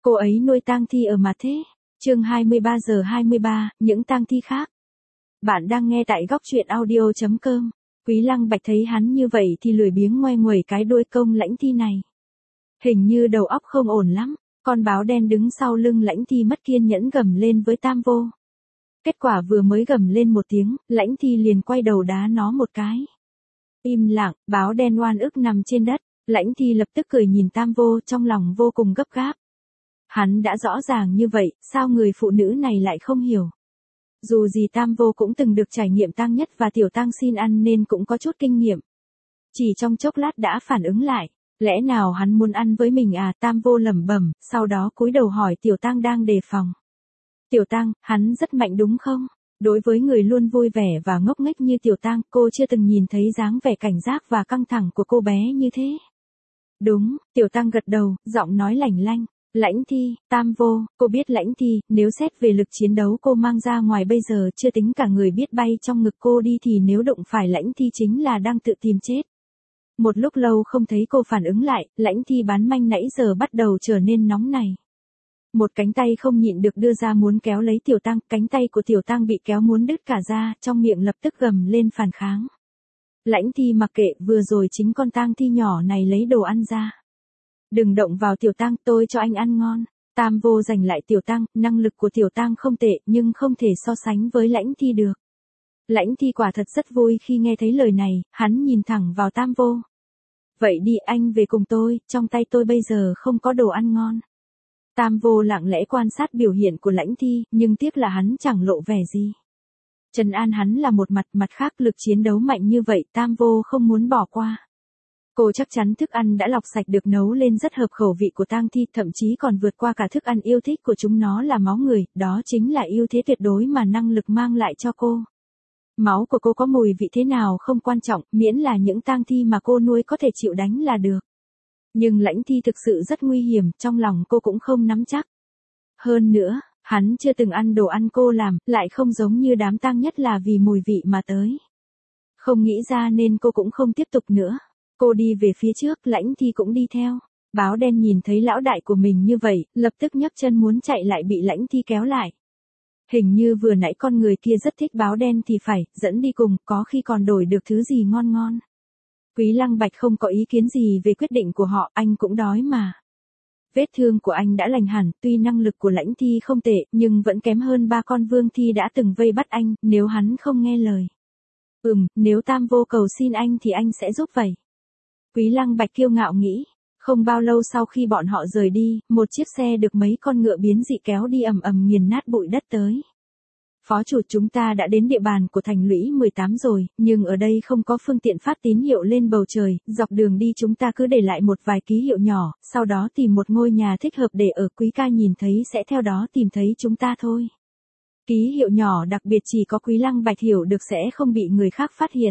Cô ấy nuôi tang thi ở mà thế. Chương 23 giờ 23, những tang thi khác. Bạn đang nghe tại góc truyện audio.com. Quý Lăng Bạch thấy hắn như vậy thì lười biếng ngoe nguẩy cái đuôi công lãnh thi này. Hình như đầu óc không ổn lắm, con báo đen đứng sau lưng lãnh thi mất kiên nhẫn gầm lên với Tam Vô. Kết quả vừa mới gầm lên một tiếng, lãnh thi liền quay đầu đá nó một cái. Im lặng, báo đen oan ức nằm trên đất, lãnh thi lập tức cười nhìn Tam Vô trong lòng vô cùng gấp gáp. Hắn đã rõ ràng như vậy, sao người phụ nữ này lại không hiểu. Dù gì Tam Vô cũng từng được trải nghiệm tang nhất và tiểu tang xin ăn nên cũng có chút kinh nghiệm. Chỉ trong chốc lát đã phản ứng lại, lẽ nào hắn muốn ăn với mình à? Tam Vô lẩm bẩm, sau đó cúi đầu hỏi tiểu tang đang đề phòng. Tiểu tang, hắn rất mạnh đúng không? Đối với người luôn vui vẻ và ngốc nghếch như tiểu tang, cô chưa từng nhìn thấy dáng vẻ cảnh giác và căng thẳng của cô bé như thế. Đúng, tiểu tang gật đầu, giọng nói lảnh lanh. Lãnh thi, Tam Vô, cô biết lãnh thi, nếu xét về lực chiến đấu cô mang ra ngoài bây giờ chưa tính cả người biết bay trong ngực cô đi thì nếu đụng phải lãnh thi chính là đang tự tìm chết. Một lúc lâu không thấy cô phản ứng lại, lãnh thi bán manh nãy giờ bắt đầu trở nên nóng này. Một cánh tay không nhịn được đưa ra muốn kéo lấy tiểu tang, cánh tay của tiểu tang bị kéo muốn đứt cả ra, trong miệng lập tức gầm lên phản kháng. Lãnh thi mặc kệ, vừa rồi chính con tang thi nhỏ này lấy đồ ăn ra. Đừng động vào tiểu tang, tôi cho anh ăn ngon. Tam Vô giành lại tiểu tang, năng lực của tiểu tang không tệ nhưng không thể so sánh với lãnh thi được. Lãnh thi quả thật rất vui khi nghe thấy lời này, hắn nhìn thẳng vào Tam Vô. Vậy đi anh về cùng tôi, trong tay tôi bây giờ không có đồ ăn ngon. Tam Vô lặng lẽ quan sát biểu hiện của lãnh thi, nhưng tiếc là hắn chẳng lộ vẻ gì. Trần an hắn là một mặt khác lực chiến đấu mạnh như vậy Tam Vô không muốn bỏ qua. Cô chắc chắn thức ăn đã lọc sạch được nấu lên rất hợp khẩu vị của tang thi, thậm chí còn vượt qua cả thức ăn yêu thích của chúng nó là máu người, đó chính là ưu thế tuyệt đối mà năng lực mang lại cho cô. Máu của cô có mùi vị thế nào không quan trọng, miễn là những tang thi mà cô nuôi có thể chịu đánh là được. Nhưng lãnh thi thực sự rất nguy hiểm, trong lòng cô cũng không nắm chắc. Hơn nữa, hắn chưa từng ăn đồ ăn cô làm, lại không giống như đám tang nhất là vì mùi vị mà tới. Không nghĩ ra nên cô cũng không tiếp tục nữa. Cô đi về phía trước, lãnh thi cũng đi theo. Báo đen nhìn thấy lão đại của mình như vậy, lập tức nhấc chân muốn chạy lại bị lãnh thi kéo lại. Hình như vừa nãy con người kia rất thích báo đen thì phải, dẫn đi cùng, có khi còn đổi được thứ gì ngon ngon. Quý Lăng Bạch không có ý kiến gì về quyết định của họ, anh cũng đói mà. Vết thương của anh đã lành hẳn, tuy năng lực của lãnh thi không tệ, nhưng vẫn kém hơn 3 con vương thi đã từng vây bắt anh, nếu hắn không nghe lời. Nếu Tam Vô cầu xin anh thì anh sẽ giúp vậy. Quý Lăng Bạch kiêu ngạo nghĩ, không bao lâu sau khi bọn họ rời đi, một chiếc xe được mấy con ngựa biến dị kéo đi ầm ầm nghiền nát bụi đất tới. Phó chủ, chúng ta đã đến địa bàn của thành lũy 18 rồi, nhưng ở đây không có phương tiện phát tín hiệu lên bầu trời, dọc đường đi chúng ta cứ để lại một vài ký hiệu nhỏ, sau đó tìm một ngôi nhà thích hợp để ở, Quý ca nhìn thấy sẽ theo đó tìm thấy chúng ta thôi. Ký hiệu nhỏ đặc biệt chỉ có Quý Lăng Bạch hiểu được sẽ không bị người khác phát hiện.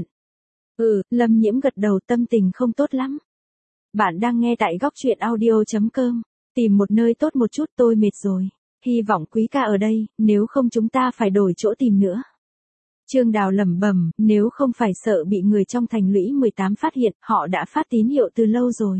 Lâm Nhiễm gật đầu, tâm tình không tốt lắm. Bạn đang nghe tại góc truyện audio.com. Tìm một nơi tốt một chút, tôi mệt rồi. Hy vọng Quý ca ở đây, nếu không chúng ta phải đổi chỗ tìm nữa. Trương Đào lẩm bẩm, nếu không phải sợ bị người trong thành lũy 18 phát hiện, họ đã phát tín hiệu từ lâu rồi.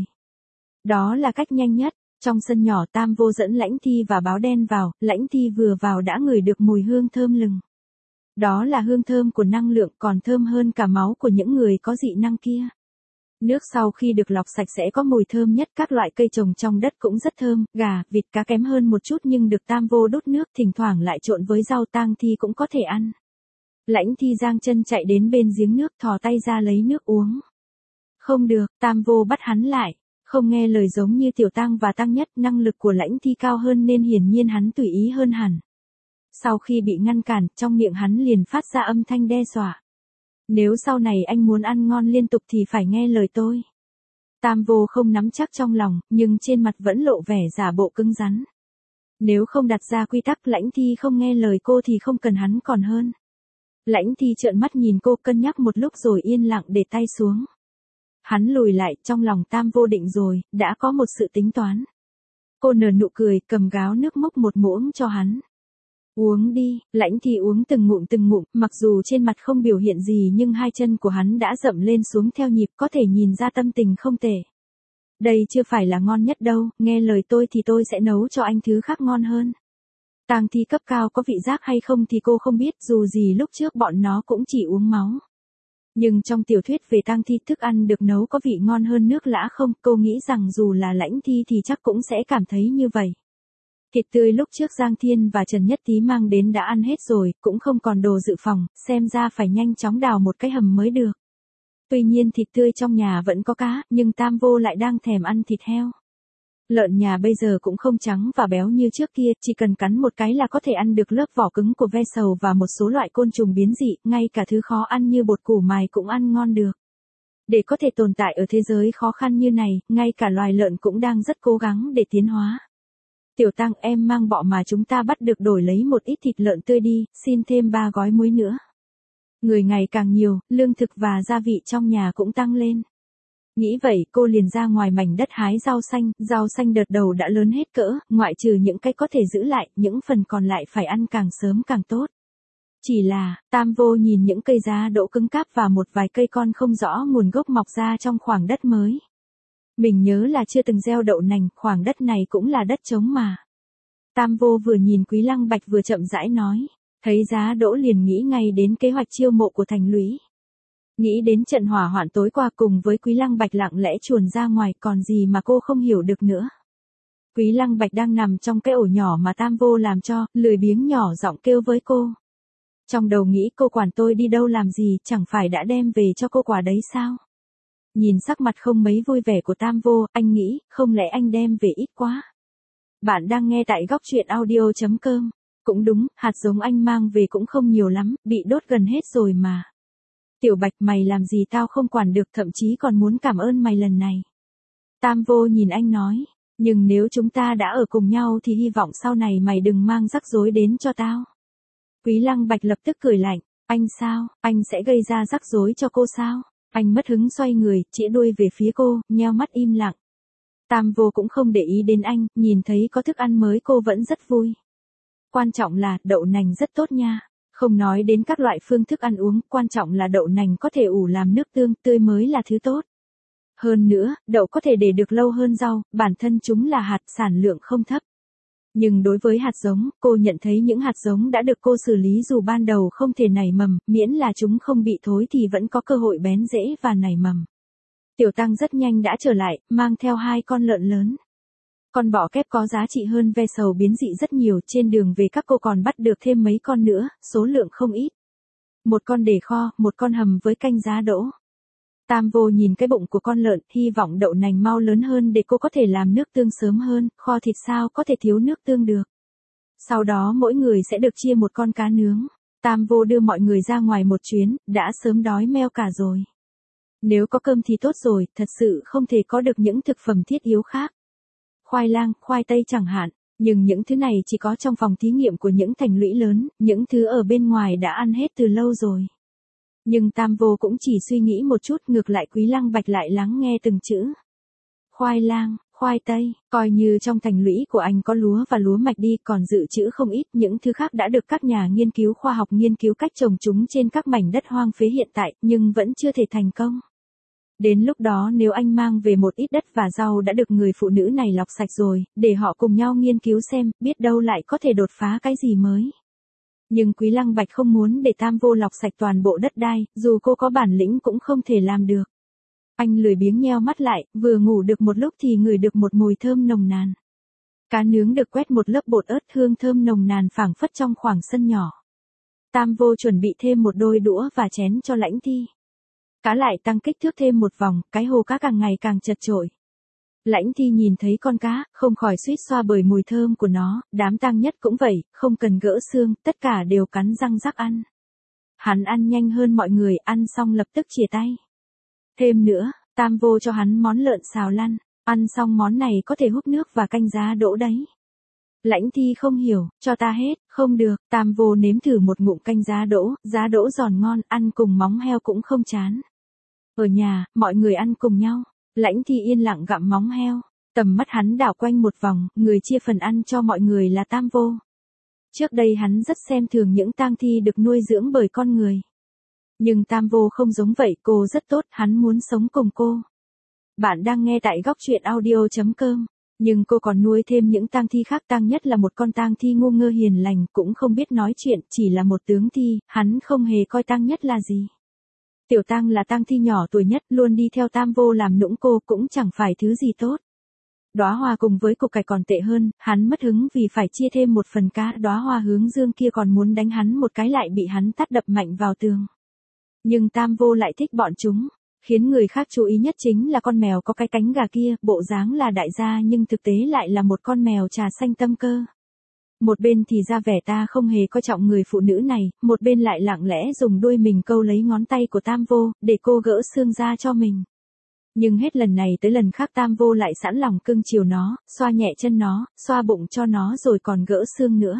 Đó là cách nhanh nhất. Trong sân nhỏ Tam Vô dẫn lãnh thi và báo đen vào, lãnh thi vừa vào đã ngửi được mùi hương thơm lừng. Đó là hương thơm của năng lượng, còn thơm hơn cả máu của những người có dị năng kia. Nước sau khi được lọc sạch sẽ có mùi thơm nhất, các loại cây trồng trong đất cũng rất thơm, gà, vịt, cá kém hơn một chút nhưng được Tam Vô đốt nước, thỉnh thoảng lại trộn với rau tang thi cũng có thể ăn. Lãnh thi giang chân chạy đến bên giếng nước, thò tay ra lấy nước uống. Không được, Tam Vô bắt hắn lại, không nghe lời giống như tiểu tang và tang nhất, năng lực của lãnh thi cao hơn nên hiển nhiên hắn tùy ý hơn hẳn. Sau khi bị ngăn cản, trong miệng hắn liền phát ra âm thanh đe dọa. Nếu sau này anh muốn ăn ngon liên tục thì phải nghe lời tôi. Tam Vô không nắm chắc trong lòng, nhưng trên mặt vẫn lộ vẻ giả bộ cứng rắn. Nếu không đặt ra quy tắc lãnh thi không nghe lời cô thì không cần hắn còn hơn. Lãnh thi trợn mắt nhìn cô, cân nhắc một lúc rồi yên lặng để tay xuống. Hắn lùi lại, trong lòng Tam Vô định rồi, đã có một sự tính toán. Cô nở nụ cười, cầm gáo nước múc một muỗng cho hắn. Uống đi, lãnh thi uống từng ngụm, mặc dù trên mặt không biểu hiện gì nhưng hai chân của hắn đã dậm lên xuống theo nhịp, có thể nhìn ra tâm tình không tệ. Đây chưa phải là ngon nhất đâu, nghe lời tôi thì tôi sẽ nấu cho anh thứ khác ngon hơn. Tang thi cấp cao có vị giác hay không thì cô không biết, dù gì lúc trước bọn nó cũng chỉ uống máu. Nhưng trong tiểu thuyết về tang thi thức ăn được nấu có vị ngon hơn nước lã không, cô nghĩ rằng dù là Lãnh Thi thì chắc cũng sẽ cảm thấy như vậy. Thịt tươi lúc trước Giang Thiên và Trần Nhất Tý mang đến đã ăn hết rồi, cũng không còn đồ dự phòng, xem ra phải nhanh chóng đào một cái hầm mới được. Tuy nhiên thịt tươi trong nhà vẫn có cá, nhưng Tam Vô lại đang thèm ăn thịt heo. Lợn nhà bây giờ cũng không trắng và béo như trước kia, chỉ cần cắn một cái là có thể ăn được lớp vỏ cứng của ve sầu và một số loại côn trùng biến dị, ngay cả thứ khó ăn như bột củ mài cũng ăn ngon được. Để có thể tồn tại ở thế giới khó khăn như này, ngay cả loài lợn cũng đang rất cố gắng để tiến hóa. Tiểu Tăng, em mang bọ mà chúng ta bắt được đổi lấy một ít thịt lợn tươi đi, xin thêm 3 gói muối nữa. Người ngày càng nhiều, lương thực và gia vị trong nhà cũng tăng lên. Nghĩ vậy cô liền ra ngoài mảnh đất hái rau xanh đợt đầu đã lớn hết cỡ, ngoại trừ những cái có thể giữ lại, những phần còn lại phải ăn càng sớm càng tốt. Chỉ là, Tam Vô nhìn những cây giá đỗ cứng cáp và một vài cây con không rõ nguồn gốc mọc ra trong khoảng đất mới. Mình nhớ là chưa từng gieo đậu nành, khoảng đất này cũng là đất trống mà. Tam Vô vừa nhìn Quý Lăng Bạch vừa chậm rãi nói, thấy giá đỗ liền nghĩ ngay đến kế hoạch chiêu mộ của thành lũy. Nghĩ đến trận hỏa hoạn tối qua cùng với Quý Lăng Bạch lặng lẽ chuồn ra ngoài, còn gì mà cô không hiểu được nữa. Quý Lăng Bạch đang nằm trong cái ổ nhỏ mà Tam Vô làm cho, lười biếng nhỏ giọng kêu với cô. Trong đầu nghĩ cô quản tôi đi đâu làm gì, chẳng phải đã đem về cho cô quà đấy sao? Nhìn sắc mặt không mấy vui vẻ của Tam Vô, anh nghĩ, không lẽ anh đem về ít quá? Bạn đang nghe tại góc truyện audio.com. Cũng đúng, hạt giống anh mang về cũng không nhiều lắm, bị đốt gần hết rồi mà. Tiểu Bạch, mày làm gì tao không quản được, thậm chí còn muốn cảm ơn mày lần này. Tam Vô nhìn anh nói, nhưng nếu chúng ta đã ở cùng nhau thì hy vọng sau này mày đừng mang rắc rối đến cho tao. Quý Lăng Bạch lập tức cười lạnh, anh sao, anh sẽ gây ra rắc rối cho cô sao? Anh mất hứng xoay người, chĩa đuôi về phía cô, nheo mắt im lặng. Tam Vô cũng không để ý đến anh, nhìn thấy có thức ăn mới cô vẫn rất vui. Quan trọng là, đậu nành rất tốt nha. Không nói đến các loại phương thức ăn uống, quan trọng là đậu nành có thể ủ làm nước tương, tươi mới là thứ tốt. Hơn nữa, đậu có thể để được lâu hơn rau, bản thân chúng là hạt, sản lượng không thấp. Nhưng đối với hạt giống, cô nhận thấy những hạt giống đã được cô xử lý dù ban đầu không thể nảy mầm, miễn là chúng không bị thối thì vẫn có cơ hội bén rễ và nảy mầm. Tiểu Tăng rất nhanh đã trở lại, mang theo 2 con lợn lớn. Con bọ kép có giá trị hơn ve sầu biến dị rất nhiều, trên đường về các cô còn bắt được thêm mấy con nữa, số lượng không ít. Một con để kho, một con hầm với canh giá đỗ. Tam Vô nhìn cái bụng của con lợn, hy vọng đậu nành mau lớn hơn để cô có thể làm nước tương sớm hơn, kho thịt sao có thể thiếu nước tương được. Sau đó mỗi người sẽ được chia một con cá nướng. Tam Vô đưa mọi người ra ngoài một chuyến, đã sớm đói meo cả rồi. Nếu có cơm thì tốt rồi, thật sự không thể có được những thực phẩm thiết yếu khác. Khoai lang, khoai tây chẳng hạn, nhưng những thứ này chỉ có trong phòng thí nghiệm của những thành lũy lớn, những thứ ở bên ngoài đã ăn hết từ lâu rồi. Nhưng Tam Vô cũng chỉ suy nghĩ một chút, ngược lại Quý Lăng Bạch lại lắng nghe từng chữ. Khoai lang, khoai tây, coi như trong thành lũy của anh có lúa và lúa mạch đi, còn dự trữ không ít, những thứ khác đã được các nhà nghiên cứu khoa học nghiên cứu cách trồng chúng trên các mảnh đất hoang phế hiện tại, nhưng vẫn chưa thể thành công. Đến lúc đó nếu anh mang về một ít đất và rau đã được người phụ nữ này lọc sạch rồi, để họ cùng nhau nghiên cứu xem, biết đâu lại có thể đột phá cái gì mới. Nhưng Quý Lăng Bạch không muốn để Tam Vô lọc sạch toàn bộ đất đai, dù cô có bản lĩnh cũng không thể làm được. Anh lười biếng nheo mắt lại, vừa ngủ được một lúc thì ngửi được một mùi thơm nồng nàn. Cá nướng được quét một lớp bột ớt, hương thơm nồng nàn phảng phất trong khoảng sân nhỏ. Tam Vô chuẩn bị thêm một đôi đũa và chén cho Lãnh Thi. Cá lại tăng kích thước thêm một vòng, cái hồ cá càng ngày càng chật chội. Lãnh Thi nhìn thấy con cá, không khỏi suýt xoa bởi mùi thơm của nó, đám tang nhất cũng vậy, không cần gỡ xương, tất cả đều cắn răng rắc ăn. Hắn ăn nhanh hơn mọi người, ăn xong lập tức chìa tay. Thêm nữa, Tam Vô cho hắn món lợn xào lăn, ăn xong món này có thể húp nước và canh giá đỗ đấy. Lãnh Thi không hiểu, cho ta hết, không được, Tam Vô nếm thử một ngụm canh giá đỗ giòn ngon, ăn cùng móng heo cũng không chán. Ở nhà, mọi người ăn cùng nhau, Lãnh Thi yên lặng gặm móng heo, tầm mắt hắn đảo quanh một vòng, người chia phần ăn cho mọi người là Tam Vô. Trước đây hắn rất xem thường những tang thi được nuôi dưỡng bởi con người. Nhưng Tam Vô không giống vậy, cô rất tốt, hắn muốn sống cùng cô. Bạn đang nghe tại góc truyện audio.com. Nhưng cô còn nuôi thêm những tang thi khác, tang nhất là một con tang thi ngu ngơ hiền lành, cũng không biết nói chuyện, chỉ là một tướng thi, hắn không hề coi tang nhất là gì. Tiểu tang là tang thi nhỏ tuổi nhất, luôn đi theo Tam Vô làm nũng cô, cũng chẳng phải thứ gì tốt. Đóa hoa cùng với củ cải còn tệ hơn, hắn mất hứng vì phải chia thêm một phần cá, đóa hoa hướng dương kia còn muốn đánh hắn một cái lại bị hắn tát đập mạnh vào tường. Nhưng Tam Vô lại thích bọn chúng. Khiến người khác chú ý nhất chính là con mèo có cái cánh gà kia, bộ dáng là đại gia nhưng thực tế lại là một con mèo trà xanh tâm cơ. Một bên thì ra vẻ ta không hề coi trọng người phụ nữ này, một bên lại lặng lẽ dùng đuôi mình câu lấy ngón tay của Tam Vô, để cô gỡ xương ra cho mình. Nhưng hết lần này tới lần khác Tam Vô lại sẵn lòng cưng chiều nó, xoa nhẹ chân nó, xoa bụng cho nó rồi còn gỡ xương nữa.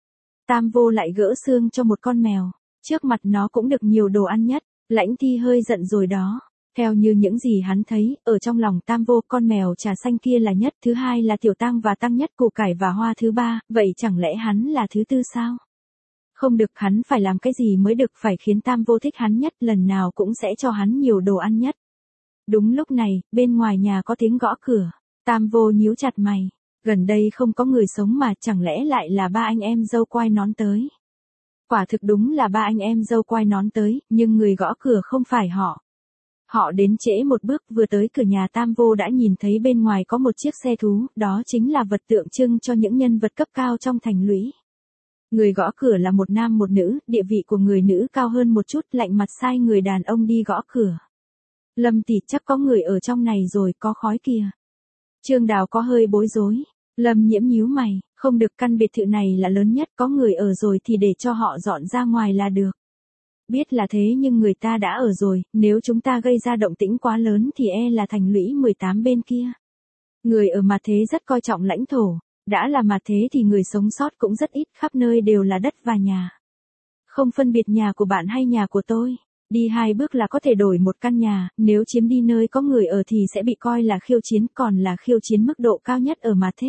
Tam Vô lại gỡ xương cho một con mèo, trước mặt nó cũng được nhiều đồ ăn nhất, Lãnh Thi hơi giận rồi đó. Theo như những gì hắn thấy, ở trong lòng Tam Vô con mèo trà xanh kia là nhất, thứ hai là Tiểu Tang và Tăng nhất, củ cải và hoa thứ ba, vậy chẳng lẽ hắn là thứ tư sao? Không được, hắn phải làm cái gì mới được, phải khiến Tam Vô thích hắn nhất, lần nào cũng sẽ cho hắn nhiều đồ ăn nhất. Đúng lúc này, bên ngoài nhà có tiếng gõ cửa, Tam Vô nhíu chặt mày, gần đây không có người sống mà, chẳng lẽ lại là ba anh em dâu quai nón tới? Quả thực đúng là ba anh em dâu quai nón tới, nhưng người gõ cửa không phải họ. Họ đến trễ một bước, vừa tới cửa nhà Tam Vô đã nhìn thấy bên ngoài có một chiếc xe thú, đó chính là vật tượng trưng cho những nhân vật cấp cao trong thành lũy. Người gõ cửa là một nam một nữ, địa vị của người nữ cao hơn một chút, lạnh mặt sai người đàn ông đi gõ cửa. Lâm tỷ, chắc có người ở trong này rồi, có khói kìa. Trương Đào có hơi bối rối. Lâm Nhiễm nhíu mày, không được, căn biệt thự này là lớn nhất, có người ở rồi thì để cho họ dọn ra ngoài là được. Biết là thế nhưng người ta đã ở rồi, nếu chúng ta gây ra động tĩnh quá lớn thì e là thành lũy 18 bên kia. Người ở mặt thế rất coi trọng lãnh thổ, đã là mặt thế thì người sống sót cũng rất ít, khắp nơi đều là đất và nhà. Không phân biệt nhà của bạn hay nhà của tôi, đi 2 bước là có thể đổi một căn nhà, nếu chiếm đi nơi có người ở thì sẽ bị coi là khiêu chiến, còn là khiêu chiến mức độ cao nhất ở mặt thế.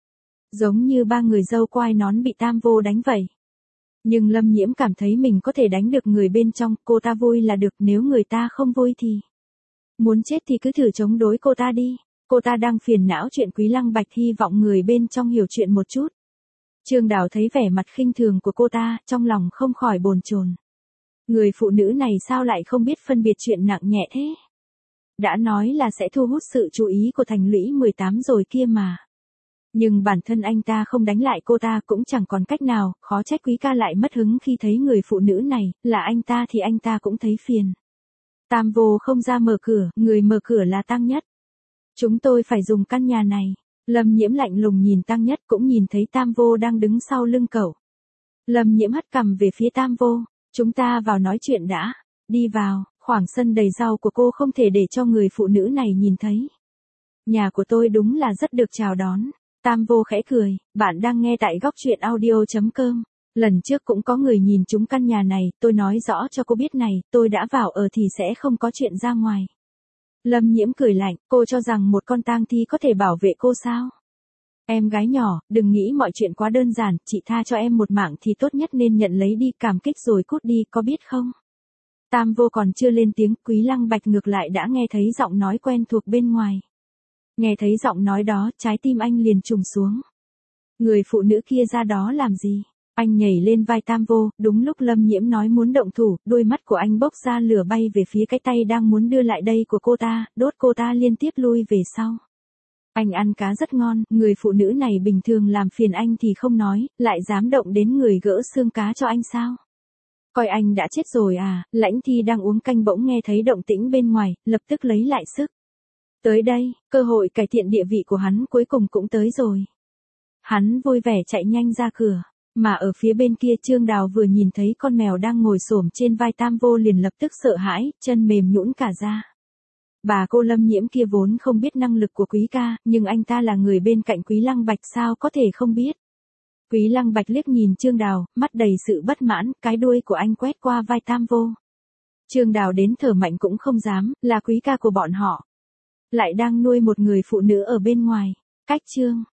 Giống như ba người dâu quai nón bị Tam Vô đánh vậy. Nhưng Lâm Nhiễm cảm thấy mình có thể đánh được người bên trong, cô ta vui là được, nếu người ta không vui thì muốn chết thì cứ thử chống đối cô ta đi. Cô ta đang phiền não chuyện Quý Lăng Bạch, hy vọng người bên trong hiểu chuyện một chút. Trương Đào thấy vẻ mặt khinh thường của cô ta, trong lòng không khỏi bồn chồn. Người phụ nữ này sao lại không biết phân biệt chuyện nặng nhẹ thế? Đã nói là sẽ thu hút sự chú ý của thành lũy 18 rồi kia mà. Nhưng bản thân anh ta không đánh lại cô ta cũng chẳng còn cách nào, khó trách Quý ca lại mất hứng khi thấy người phụ nữ này, là anh ta thì anh ta cũng thấy phiền. Tam Vô không ra mở cửa, người mở cửa là Tăng Nhất. Chúng tôi phải dùng căn nhà này. Lâm Nhiễm lạnh lùng nhìn Tăng Nhất, cũng nhìn thấy Tam Vô đang đứng sau lưng cậu. Lâm Nhiễm hất cằm về phía Tam Vô, chúng ta vào nói chuyện đã. Đi vào, khoảng sân đầy rau của cô không thể để cho người phụ nữ này nhìn thấy. Nhà của tôi đúng là rất được chào đón. Tam Vô khẽ cười, bạn đang nghe tại góc truyện audio.com. Lần trước cũng có người nhìn trúng căn nhà này, tôi nói rõ cho cô biết này, tôi đã vào ở thì sẽ không có chuyện ra ngoài. Lâm Nhiễm cười lạnh, cô cho rằng một con tang thi có thể bảo vệ cô sao? Em gái nhỏ, đừng nghĩ mọi chuyện quá đơn giản, chị tha cho em một mạng thì tốt nhất nên nhận lấy đi, cảm kích rồi cút đi, có biết không? Tam Vô còn chưa lên tiếng, Quý Lăng Bạch ngược lại đã nghe thấy giọng nói quen thuộc bên ngoài. Nghe thấy giọng nói đó, trái tim anh liền trùng xuống. Người phụ nữ kia ra đó làm gì? Anh nhảy lên vai Tam Vô, đúng lúc Lâm Nhiễm nói muốn động thủ, đôi mắt của anh bốc ra lửa bay về phía cái tay đang muốn đưa lại đây của cô ta, đốt cô ta liên tiếp lui về sau. Anh ăn cá rất ngon, người phụ nữ này bình thường làm phiền anh thì không nói, lại dám động đến người gỡ xương cá cho anh sao? Coi anh đã chết rồi à? Lãnh Thi đang uống canh bỗng nghe thấy động tĩnh bên ngoài, lập tức lấy lại sức. Tới đây, cơ hội cải thiện địa vị của hắn cuối cùng cũng tới rồi. Hắn vui vẻ chạy nhanh ra cửa, mà ở phía bên kia Trương Đào vừa nhìn thấy con mèo đang ngồi xổm trên vai Tam Vô liền lập tức sợ hãi, chân mềm nhũn cả ra. Bà cô Lâm Nhiễm kia vốn không biết năng lực của Quý ca, nhưng anh ta là người bên cạnh Quý Lăng Bạch sao có thể không biết. Quý Lăng Bạch liếc nhìn Trương Đào, mắt đầy sự bất mãn, cái đuôi của anh quét qua vai Tam Vô. Trương Đào đến thở mạnh cũng không dám, là Quý ca của bọn họ. Lại đang nuôi một người phụ nữ ở bên ngoài. Cách Trương